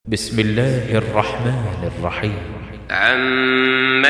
بسم الله الرحمن الرحيم. عم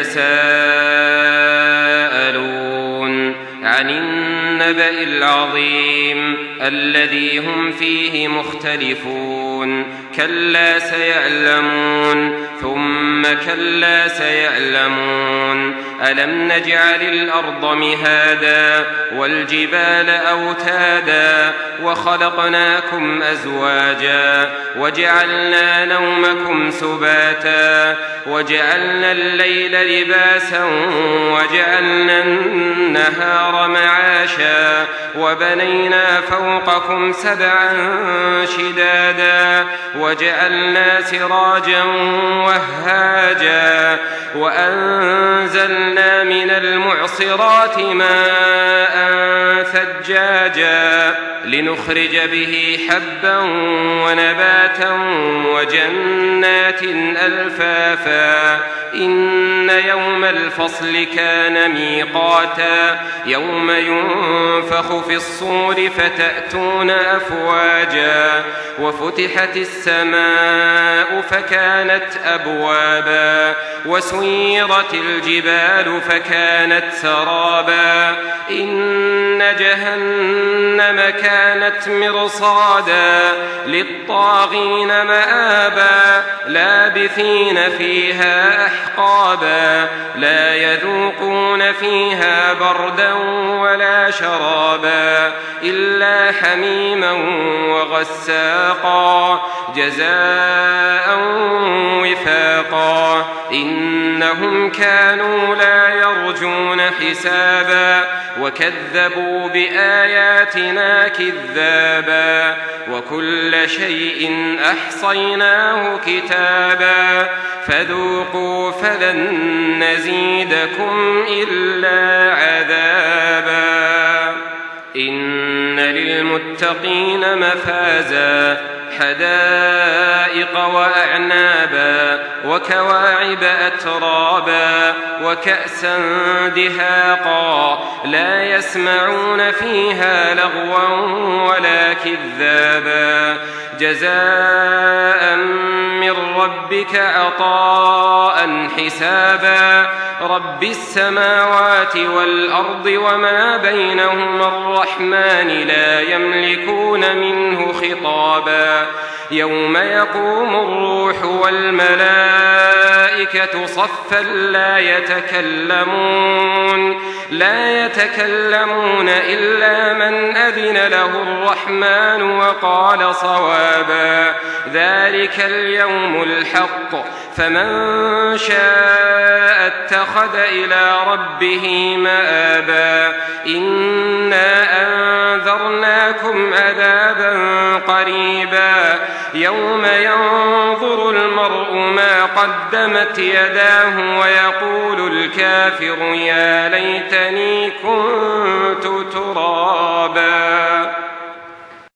يتساءلون عن النبأ العظيم الذي هم فيه مختلفون كلا سيعلمون ثم كلا سيعلمون ألم نجعل الأرض مهادا والجبال أوتادا وخلقناكم أزواجا وجعلنا نومكم سباتا وجعلنا الليل لباسا وجعلنا النهار معاشا وبنينا فوقكم سبعا شدادا وجعلنا سراجا وهاجا وأنزلنا من المعصرات ماء ثجاجا لنخرج به حبا ونباتا وجنات ألفافا إن يوم الفصل كان ميقاتا يوم ينفخ في الصور فتأتون أفواجا وفتحت السماء فكانت أبوابا وسيرت الجبال فكانت سرابا إن جهنم كانت مرصادا للطاغين مآبا لابثين فيها أحقابا لا يذوقون فيها بردا ولا شرابا إلا حميما وغساقا جزاء وفاقا إنهم كانوا لا يرجون حسابا وكذبوا بآياتنا كذابا وكل شيء أحصيناه كتابا فذوقوا فلن نزيدكم إلا عذابا إن للمتقين مفازا حدائق وأعنابا وكواعب أترابا وكأسا دهاقا لا يسمعون فيها لغوا ولا كذابا جزاء من ربك عطاء حسابا رب السماوات والأرض وما بينهما الرحمن لا يملكون منه خطابا يوم يقوم الروح والملائكة صفا لا يتكلمون إلا من أذن له الرحمن وقال صوابا ذلك اليوم الحق فمن شاء اتخذ إلى ربه مآبا إنا أنذرناكم عذابا قريبا يوم ينظر المرء ما قدمت يداه ويقول الكافر يا ليتني كنت ترابا.